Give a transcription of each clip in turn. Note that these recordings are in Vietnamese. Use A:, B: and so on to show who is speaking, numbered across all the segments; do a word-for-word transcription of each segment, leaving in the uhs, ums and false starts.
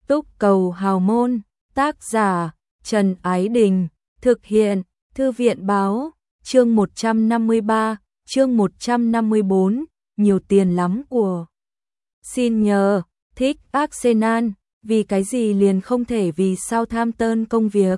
A: Túc Cầu Hào Môn, tác giả Trần Ái Đình, thực hiện Thư viện Báo, chương một trăm năm mươi ba, chương một trăm năm mươi bốn, nhiều tiền lắm của. Xin nhờ, thích Arsenal, vì cái gì liền không thể vì Southampton công việc.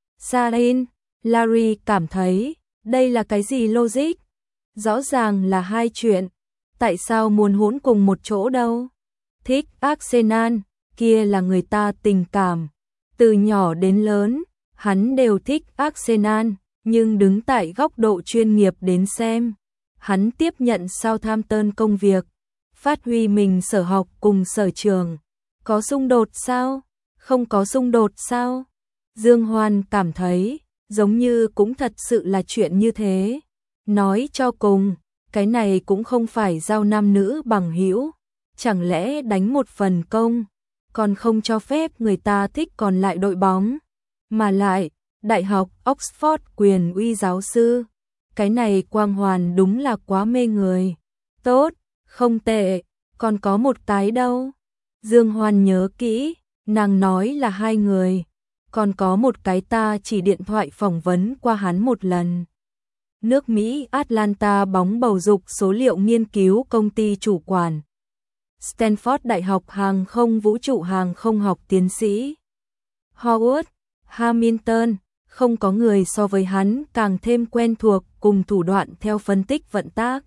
A: Sarin, Larry cảm thấy, đây là cái gì logic? Rõ ràng là hai chuyện, tại sao muốn hỗn cùng một chỗ đâu? Thích Arsenal, kia là người ta tình cảm. Từ nhỏ đến lớn, hắn đều thích Arsenal, nhưng đứng tại góc độ chuyên nghiệp đến xem. Hắn tiếp nhận Southampton công việc, phát huy mình sở học cùng sở trường. Có xung đột sao? Không có xung đột sao? Dương Hoan cảm thấy, giống như cũng thật sự là chuyện như thế. Nói cho cùng, cái này cũng không phải giao nam nữ bằng hữu, chẳng lẽ đánh một phần công, còn không cho phép người ta thích còn lại đội bóng. Mà lại, Đại học Oxford quyền uy giáo sư, cái này quang hoàn đúng là quá mê người. Tốt, không tệ, còn có một cái đâu. Dương Hoan nhớ kỹ, nàng nói là hai người, còn có một cái ta chỉ điện thoại phỏng vấn qua hắn một lần. Nước Mỹ Atlanta bóng bầu dục số liệu nghiên cứu công ty chủ quản. Stanford Đại học Hàng không Vũ trụ Hàng không học tiến sĩ. Howard Hamilton, không có người so với hắn càng thêm quen thuộc cùng thủ đoạn theo phân tích vận tác.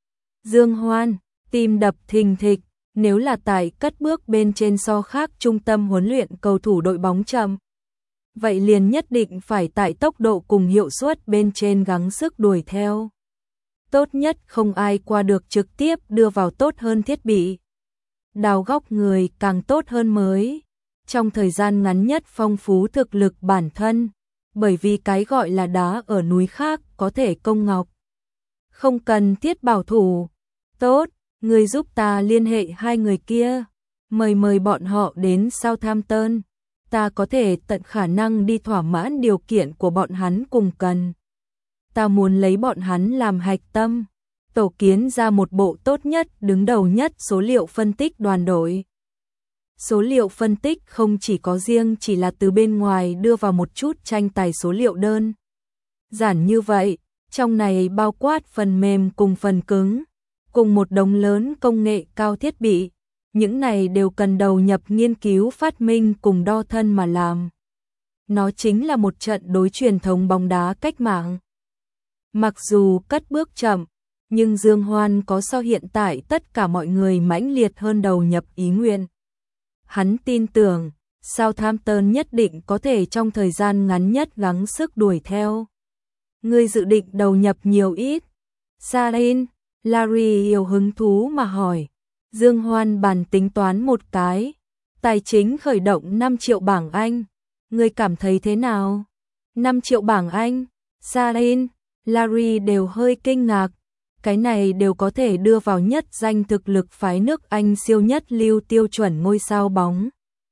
A: Dương Hoan, tim đập thình thịch, nếu là tại cất bước bên trên so khác trung tâm huấn luyện cầu thủ đội bóng chậm, vậy liền nhất định phải tại tốc độ cùng hiệu suất bên trên gắng sức đuổi theo. Tốt nhất không ai qua được trực tiếp đưa vào tốt hơn thiết bị. Đào góc người càng tốt hơn mới. Trong thời gian ngắn nhất phong phú thực lực bản thân, bởi vì cái gọi là đá ở núi khác có thể công ngọc. Không cần thiết bảo thủ. Tốt, người giúp ta liên hệ hai người kia, mời mời bọn họ đến Southampton. Ta có thể tận khả năng đi thỏa mãn điều kiện của bọn hắn cùng cần. Ta muốn lấy bọn hắn làm hạch tâm, tổ kiến ra một bộ tốt nhất, đứng đầu nhất số liệu phân tích đoàn đội. Số liệu phân tích không chỉ có riêng chỉ là từ bên ngoài đưa vào một chút tranh tài số liệu đơn giản như vậy, trong này bao quát phần mềm cùng phần cứng, cùng một đống lớn công nghệ cao thiết bị. Những này đều cần đầu nhập nghiên cứu phát minh cùng đo thân mà làm. Nó chính là một trận đối truyền thống bóng đá cách mạng. Mặc dù cất bước chậm, nhưng Dương Hoan có so hiện tại tất cả mọi người mãnh liệt hơn đầu nhập ý nguyện. Hắn tin tưởng, Southampton nhất định có thể trong thời gian ngắn nhất gắng sức đuổi theo. Ngươi dự định đầu nhập nhiều ít? Sarin, Larry yêu hứng thú mà hỏi. Dương Hoan bàn tính toán một cái, tài chính khởi động năm triệu bảng Anh. Ngươi cảm thấy thế nào? năm triệu bảng Anh? Sarin, Larry đều hơi kinh ngạc. Cái này đều có thể đưa vào nhất danh thực lực phái nước Anh siêu nhất lưu tiêu chuẩn ngôi sao bóng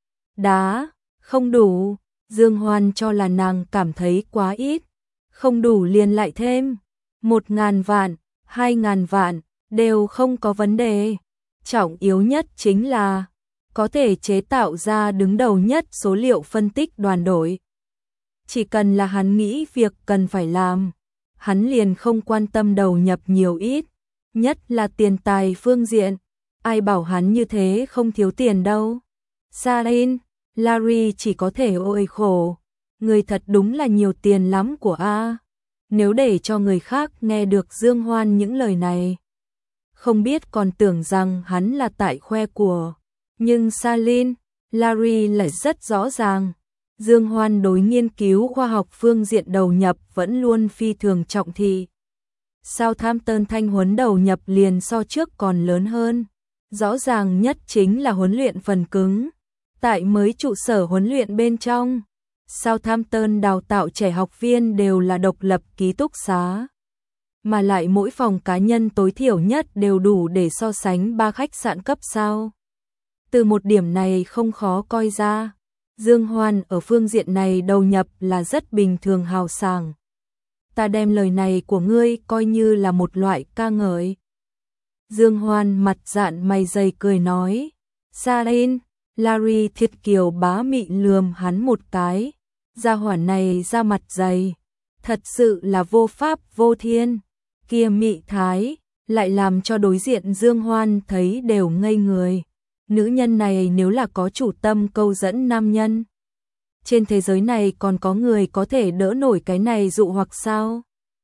A: đá. Không đủ, Dương Hoan cho là nàng cảm thấy quá ít. Không đủ liền lại thêm. Một ngàn vạn, hai ngàn vạn, đều không có vấn đề. Trọng yếu nhất chính là có thể chế tạo ra đứng đầu nhất số liệu phân tích đoàn đội. Chỉ cần là hắn nghĩ việc cần phải làm, hắn liền không quan tâm đầu nhập nhiều ít, nhất là tiền tài phương diện. Ai bảo hắn như thế không thiếu tiền đâu. Sarin, Larry chỉ có thể ôi khổ. Người thật đúng là nhiều tiền lắm của A. Nếu để cho người khác nghe được Dương Hoan những lời này, không biết còn tưởng rằng hắn là tại khoe của. Nhưng Sarin, Larry lại rất rõ ràng. Dương Hoan đối nghiên cứu khoa học phương diện đầu nhập vẫn luôn phi thường trọng thị. Southampton thanh huấn đầu nhập liền so trước còn lớn hơn. Rõ ràng nhất chính là huấn luyện phần cứng. Tại mới trụ sở huấn luyện bên trong, Southampton đào tạo trẻ học viên đều là độc lập ký túc xá. Mà lại mỗi phòng cá nhân tối thiểu nhất đều đủ để so sánh ba khách sạn cấp sao. Từ một điểm này không khó coi ra, Dương Hoan ở phương diện này đầu nhập là rất bình thường hào sảng. Ta đem lời này của ngươi coi như là một loại ca ngợi. Dương Hoan mặt dạn mày dày cười nói, Sarin, Larry thiệt kiều bá mị lườm hắn một cái, gia hỏa này ra mặt dày, thật sự là vô pháp vô thiên, kia mị thái, lại làm cho đối diện Dương Hoan thấy đều ngây người. Nữ nhân này nếu là có chủ tâm câu dẫn nam nhân, trên thế giới này còn có người có thể đỡ nổi cái này dụ hoặc sao?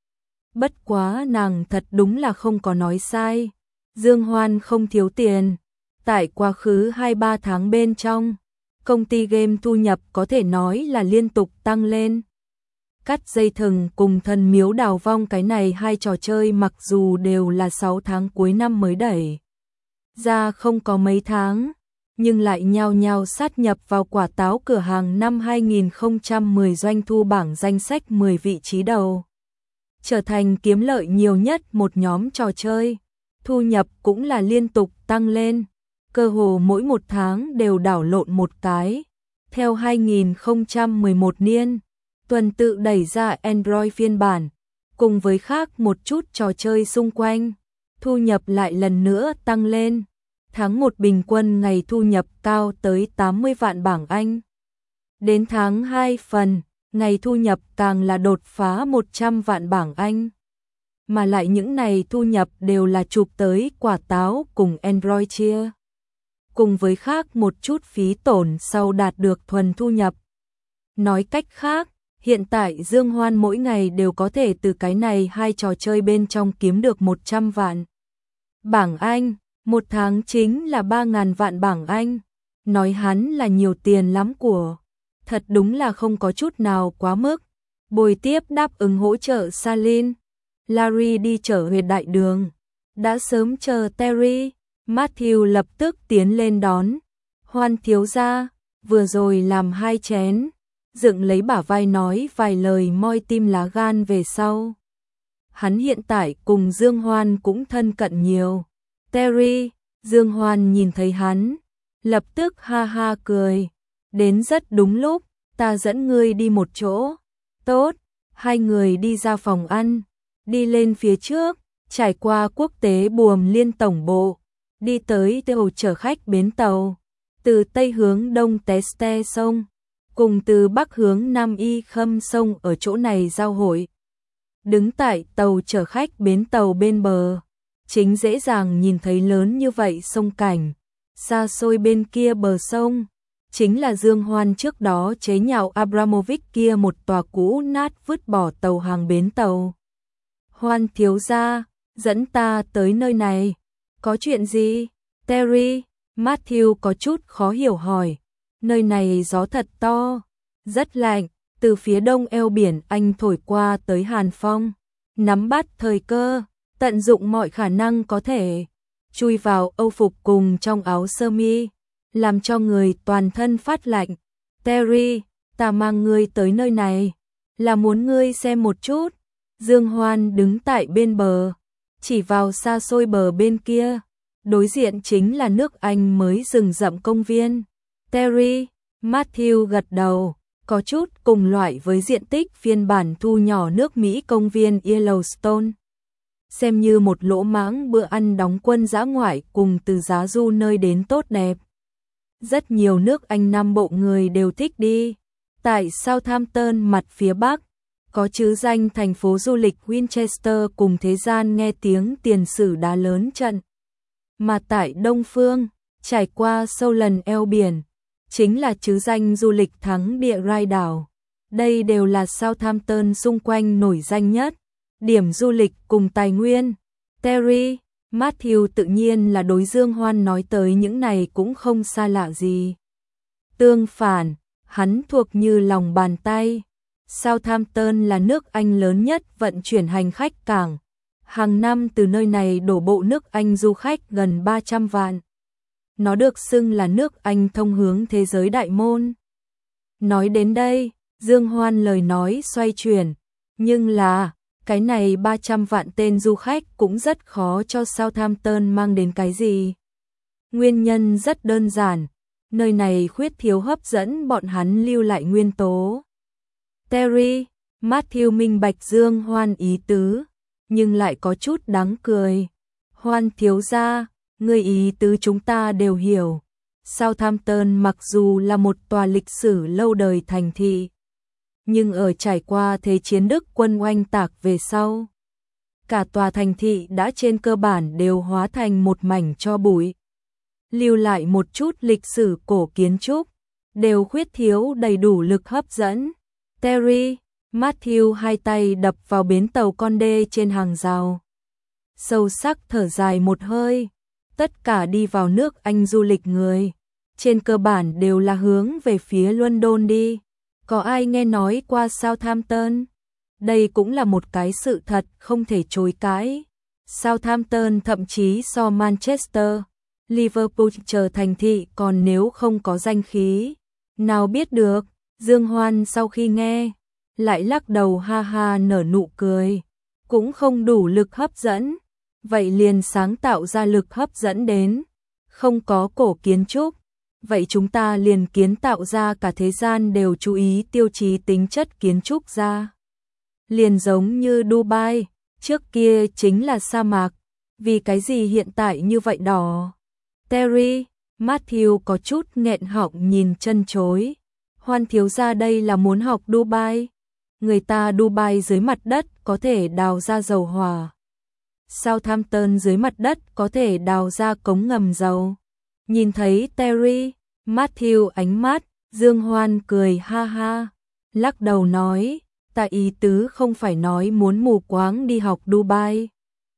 A: Bất quá nàng thật đúng là không có nói sai. Dương Hoan không thiếu tiền. Tại quá khứ hai ba tháng bên trong, công ty game thu nhập có thể nói là liên tục tăng lên. Cắt dây thừng cùng thần miếu đào vong cái này hai trò chơi mặc dù đều là sáu tháng cuối năm mới đẩy ra không có mấy tháng, nhưng lại nhao nhao sát nhập vào quả táo cửa hàng năm hai nghìn không trăm mười doanh thu bảng danh sách mười vị trí đầu. Trở thành kiếm lợi nhiều nhất một nhóm trò chơi, thu nhập cũng là liên tục tăng lên, cơ hồ mỗi một tháng đều đảo lộn một cái. Theo hai nghìn không trăm mười một niên, tuần tự đẩy ra Android phiên bản, cùng với khác một chút trò chơi xung quanh, thu nhập lại lần nữa tăng lên. Tháng một bình quân ngày thu nhập cao tới tám mươi vạn bảng Anh. Đến tháng hai phần, ngày thu nhập càng là đột phá một trăm vạn bảng Anh. Mà lại những này thu nhập đều là chụp tới quả táo cùng Android chia. Cùng với khác một chút phí tổn sau đạt được thuần thu nhập. Nói cách khác, hiện tại Dương Hoan mỗi ngày đều có thể từ cái này hai trò chơi bên trong kiếm được một trăm vạn bảng Anh. Một tháng chính là ba ngàn vạn bảng Anh, nói hắn là nhiều tiền lắm của, thật đúng là không có chút nào quá mức. Bồi tiếp đáp ứng hỗ trợ Salin, Larry đi trở về đại đường, đã sớm chờ Terry, Matthew lập tức tiến lên đón. Hoan thiếu gia, vừa rồi làm hai chén, dựng lấy bả vai nói vài lời moi tim lá gan về sau. Hắn hiện tại cùng Dương Hoan cũng thân cận nhiều. Terry, Dương Hoan nhìn thấy hắn, lập tức ha ha cười, đến rất đúng lúc, ta dẫn ngươi đi một chỗ. Tốt, hai người đi ra phòng ăn, đi lên phía trước, trải qua quốc tế buồm liên tổng bộ, đi tới tàu chở khách bến tàu, từ tây hướng đông Teste sông, cùng từ bắc hướng nam Y Khâm sông ở chỗ này giao hội. Đứng tại tàu chở khách bến tàu bên bờ, chính dễ dàng nhìn thấy lớn như vậy sông cảnh, xa xôi bên kia bờ sông, chính là Dương Hoan trước đó chế nhạo Abramovich kia một tòa cũ nát vứt bỏ tàu hàng bến tàu. Hoan thiếu gia, dẫn ta tới nơi này, có chuyện gì? Terry, Matthew có chút khó hiểu hỏi, nơi này gió thật to, rất lạnh, từ phía đông eo biển Anh thổi qua tới hàn phong, nắm bắt thời cơ, tận dụng mọi khả năng có thể, chui vào âu phục cùng trong áo sơ mi, làm cho người toàn thân phát lạnh. Terry, ta mang ngươi tới nơi này, là muốn ngươi xem một chút. Dương Hoan đứng tại bên bờ, chỉ vào xa xôi bờ bên kia, đối diện chính là nước Anh mới rừng rậm công viên. Terry, Matthew gật đầu, có chút cùng loại với diện tích phiên bản thu nhỏ nước Mỹ công viên Yellowstone. Xem như một lỗ mãng bữa ăn đóng quân dã ngoại cùng từ giá du nơi đến tốt đẹp. Rất nhiều nước Anh Nam Bộ người đều thích đi. Tại Southampton mặt phía Bắc, có chữ danh thành phố du lịch Winchester cùng thế gian nghe tiếng tiền sử đá lớn trận. Mà tại Đông Phương, trải qua sâu lần eo biển, chính là chữ danh du lịch thắng địa Rai đảo. Đây đều là Southampton xung quanh nổi danh nhất, điểm du lịch cùng tài nguyên. Terry, Matthew tự nhiên là đối Dương Hoan nói tới những này cũng không xa lạ gì. Tương phản, hắn thuộc như lòng bàn tay. Southampton là nước Anh lớn nhất vận chuyển hành khách cảng. Hàng năm từ nơi này đổ bộ nước Anh du khách gần ba trăm vạn. Nó được xưng là nước Anh thông hướng thế giới đại môn. Nói đến đây, Dương Hoan lời nói xoay chuyển, nhưng là, cái này ba trăm vạn tên du khách cũng rất khó cho Southampton mang đến cái gì. Nguyên nhân rất đơn giản, nơi này khuyết thiếu hấp dẫn bọn hắn lưu lại nguyên tố. Terry, Matthew minh bạch Dương Hoan ý tứ, nhưng lại có chút đáng cười. Hoan thiếu gia, người ý tứ chúng ta đều hiểu. Southampton mặc dù là một tòa lịch sử lâu đời thành thị, nhưng ở trải qua Thế chiến Đức quân oanh tạc về sau, cả tòa thành thị đã trên cơ bản đều hóa thành một mảnh tro bụi. Lưu lại một chút lịch sử cổ kiến trúc, đều khuyết thiếu đầy đủ lực hấp dẫn. Terry, Matthew hai tay đập vào bến tàu con đê trên hàng rào. Sâu sắc thở dài một hơi, tất cả đi vào nước Anh du lịch người, trên cơ bản đều là hướng về phía London đi. Có ai nghe nói qua Southampton? Đây cũng là một cái sự thật không thể chối cãi. Southampton thậm chí so Manchester, Liverpool trở thành thị còn nếu không có danh khí. Nào biết được, Dương Hoan sau khi nghe, lại lắc đầu ha ha nở nụ cười. Cũng không đủ lực hấp dẫn, vậy liền sáng tạo ra lực hấp dẫn đến. Không có cổ kiến trúc, vậy chúng ta liền kiến tạo ra cả thế gian đều chú ý tiêu chí tính chất kiến trúc ra. Liền giống như Dubai, trước kia chính là sa mạc, vì cái gì hiện tại như vậy đỏ? Terry, Matthew có chút nghẹn họng nhìn chân chối. Hoan thiếu gia đây là muốn học Dubai. Người ta Dubai dưới mặt đất có thể đào ra dầu hỏa. Southampton dưới mặt đất có thể đào ra cống ngầm dầu. Nhìn thấy Terry, Matthew ánh mắt, Dương Hoan cười ha ha, lắc đầu nói, ta ý tứ không phải nói muốn mù quáng đi học Dubai.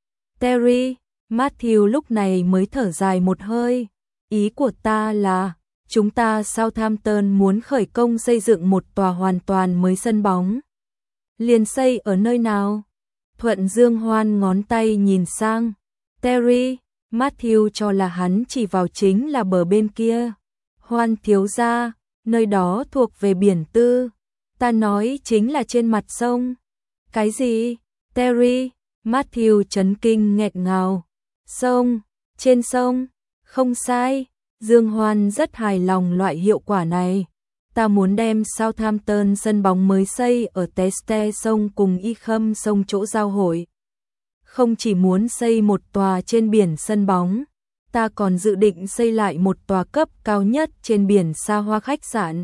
A: Terry, Matthew lúc này mới thở dài một hơi, ý của ta là, chúng ta Southampton muốn khởi công xây dựng một tòa hoàn toàn mới sân bóng. Liền xây ở nơi nào? Thuận Dương Hoan ngón tay nhìn sang, Terry, Matthew cho là hắn chỉ vào chính là bờ bên kia. Hoan thiếu gia, nơi đó thuộc về biển tư. Ta nói chính là trên mặt sông. Cái gì? Terry, Matthew chấn kinh nghẹn ngào. Sông, trên sông, không sai. Dương Hoan rất hài lòng loại hiệu quả này. Ta muốn đem Southampton sân bóng mới xây ở Teste sông cùng Y Khâm sông chỗ giao hội. Không chỉ muốn xây một tòa trên biển sân bóng, ta còn dự định xây lại một tòa cấp cao nhất trên biển xa hoa khách sạn.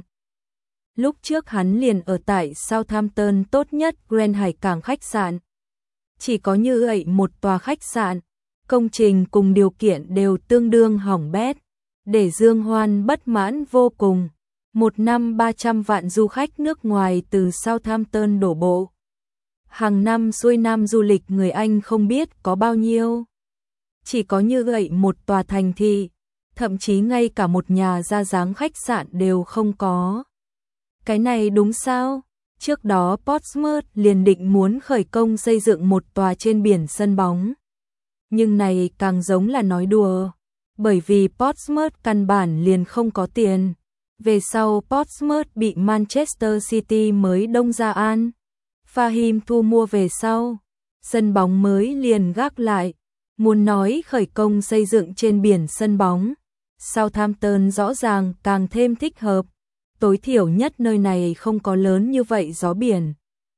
A: Lúc trước hắn liền ở tại Southampton tốt nhất Grand Hải Cảng khách sạn. Chỉ có như vậy một tòa khách sạn, công trình cùng điều kiện đều tương đương hỏng bét, để Dương Hoan bất mãn vô cùng. Một năm ba trăm vạn du khách nước ngoài từ Southampton đổ bộ. Hàng năm xuôi nam du lịch người Anh không biết có bao nhiêu. Chỉ có như vậy một tòa thành thị, thậm chí ngay cả một nhà ra dáng khách sạn đều không có. Cái này đúng sao? Trước đó Portsmouth liền định muốn khởi công xây dựng một tòa trên biển sân bóng. Nhưng này càng giống là nói đùa, bởi vì Portsmouth căn bản liền không có tiền. Về sau Portsmouth bị Manchester City mới đông ra an. Fahim thu mua về sau, sân bóng mới liền gác lại. Muốn nói khởi công xây dựng trên biển sân bóng, Southampton rõ ràng càng thêm thích hợp. Tối thiểu nhất nơi này không có lớn như vậy gió biển.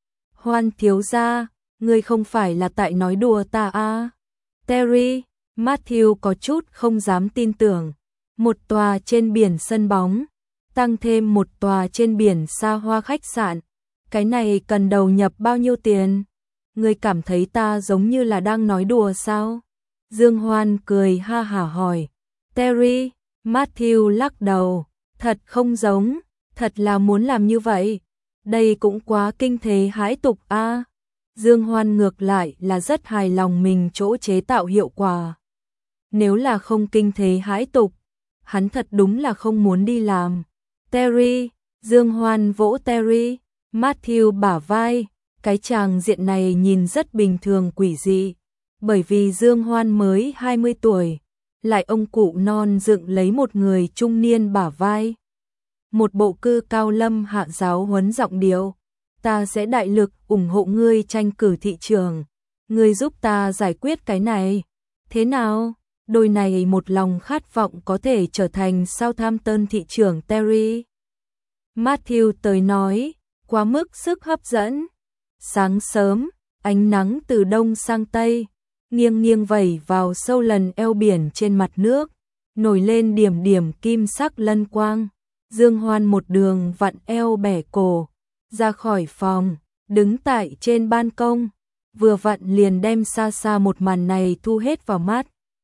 A: Hoan thiếu gia, ngươi không phải là tại nói đùa ta à? Terry, Matthew có chút không dám tin tưởng. Một tòa trên biển sân bóng, tăng thêm một tòa trên biển xa hoa khách sạn. Cái này cần đầu nhập bao nhiêu tiền? Ngươi cảm thấy ta giống như là đang nói đùa sao? Dương Hoan cười ha hả hỏi. Terry, Matthew lắc đầu. Thật không giống, thật là muốn làm như vậy. Đây cũng quá kinh thế hãi tục a. À. Dương Hoan ngược lại là rất hài lòng mình chỗ chế tạo hiệu quả. Nếu là không kinh thế hãi tục, hắn thật đúng là không muốn đi làm. Terry, Dương Hoan vỗ Terry, Matthew bả vai, cái chàng diện này nhìn rất bình thường quỷ dị, bởi vì Dương Hoan mới hai mươi tuổi, lại ông cụ non dựng lấy một người trung niên bả vai. Một bộ cư cao lâm hạ giáo huấn giọng điệu, ta sẽ đại lực ủng hộ ngươi tranh cử thị trường, ngươi giúp ta giải quyết cái này. Thế nào? Đôi này một lòng khát vọng có thể trở thành Southampton thị trưởng Terry. Matthew tới nói, quá mức sức hấp dẫn. Sáng sớm, ánh nắng từ đông sang tây, nghiêng nghiêng vẩy vào sâu lần eo biển trên mặt nước. nổi lên điểm điểm kim sắc lân quang. Dương Hoan một đường vặn eo bẻ cổ, ra khỏi phòng, đứng tại trên ban công, vừa vặn liền đem xa xa một màn này thu hết vào mắt.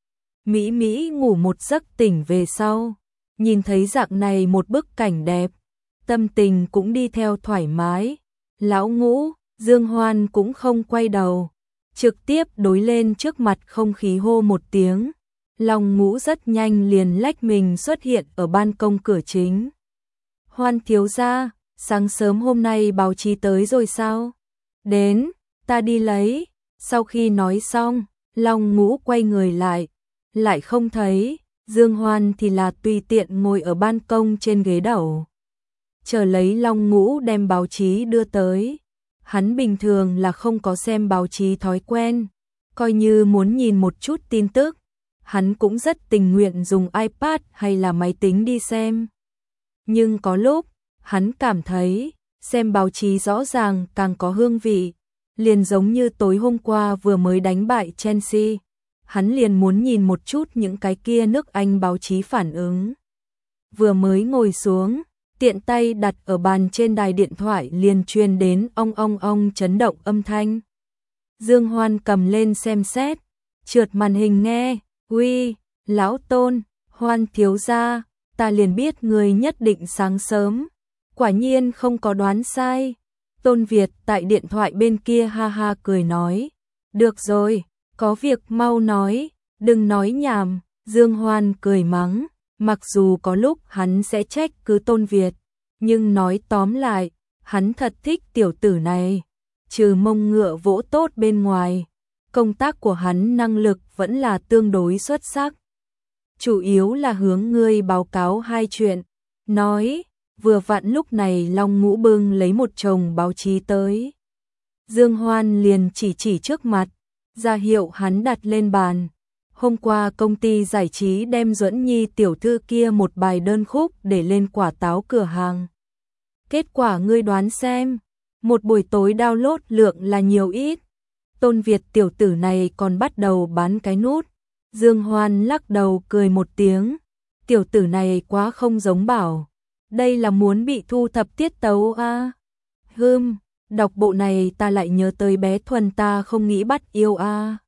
A: Mỹ Mỹ ngủ một giấc tỉnh về sau, nhìn thấy dạng này một bức cảnh đẹp, tâm tình cũng đi theo thoải mái. Lão Ngũ, Dương Hoan cũng không quay đầu, trực tiếp đối lên trước mặt không khí hô một tiếng. Long Ngũ rất nhanh liền lách mình xuất hiện ở ban công cửa chính. Hoan thiếu gia, sáng sớm hôm nay báo chí tới rồi sao? Đến, ta đi lấy. Sau khi nói xong, Long Ngũ quay người lại, lại không thấy. Dương Hoan thì là tùy tiện ngồi ở ban công trên ghế đầu, chờ lấy Long Ngũ đem báo chí đưa tới. Hắn bình thường là không có xem báo chí thói quen, coi như muốn nhìn một chút tin tức, hắn cũng rất tình nguyện dùng iPad hay là máy tính đi xem. Nhưng có lúc, hắn cảm thấy, xem báo chí rõ ràng càng có hương vị, liền giống như tối hôm qua vừa mới đánh bại Chelsea, hắn liền muốn nhìn một chút những cái kia nước Anh báo chí phản ứng. Vừa mới ngồi xuống, tiện tay đặt ở bàn trên đài điện thoại liền truyền đến ong ong ong chấn động âm thanh. Dương Hoan cầm lên xem xét, trượt màn hình nghe, uy, lão Tôn, Hoan thiếu gia, ta liền biết người nhất định sáng sớm, quả nhiên không có đoán sai. Tôn Việt tại điện thoại bên kia ha ha cười nói, được rồi, có việc mau nói, đừng nói nhảm. Dương Hoan cười mắng, mặc dù có lúc hắn sẽ trách cứ Tôn Việt, nhưng nói tóm lại, hắn thật thích tiểu tử này, trừ mông ngựa vỗ tốt bên ngoài, công tác của hắn năng lực vẫn là tương đối xuất sắc. Chủ yếu là hướng ngươi báo cáo hai chuyện, nói, vừa vặn lúc này Long Ngũ bưng lấy một chồng báo chí tới. Dương Hoan liền chỉ chỉ trước mặt, ra hiệu hắn đặt lên bàn. Hôm qua công ty giải trí đem Duẫn Nhi tiểu thư kia một bài đơn khúc để lên quả táo cửa hàng. Kết quả ngươi đoán xem, một buổi tối download lượng là nhiều ít. Tôn Việt tiểu tử này còn bắt đầu bán cái nút. Dương Hoan lắc đầu cười một tiếng, tiểu tử này quá không giống bảo, đây là muốn bị thu thập tiết tấu a. À? Hừm, đọc bộ này ta lại nhớ tới bé Thuần ta không nghĩ bắt yêu a. À?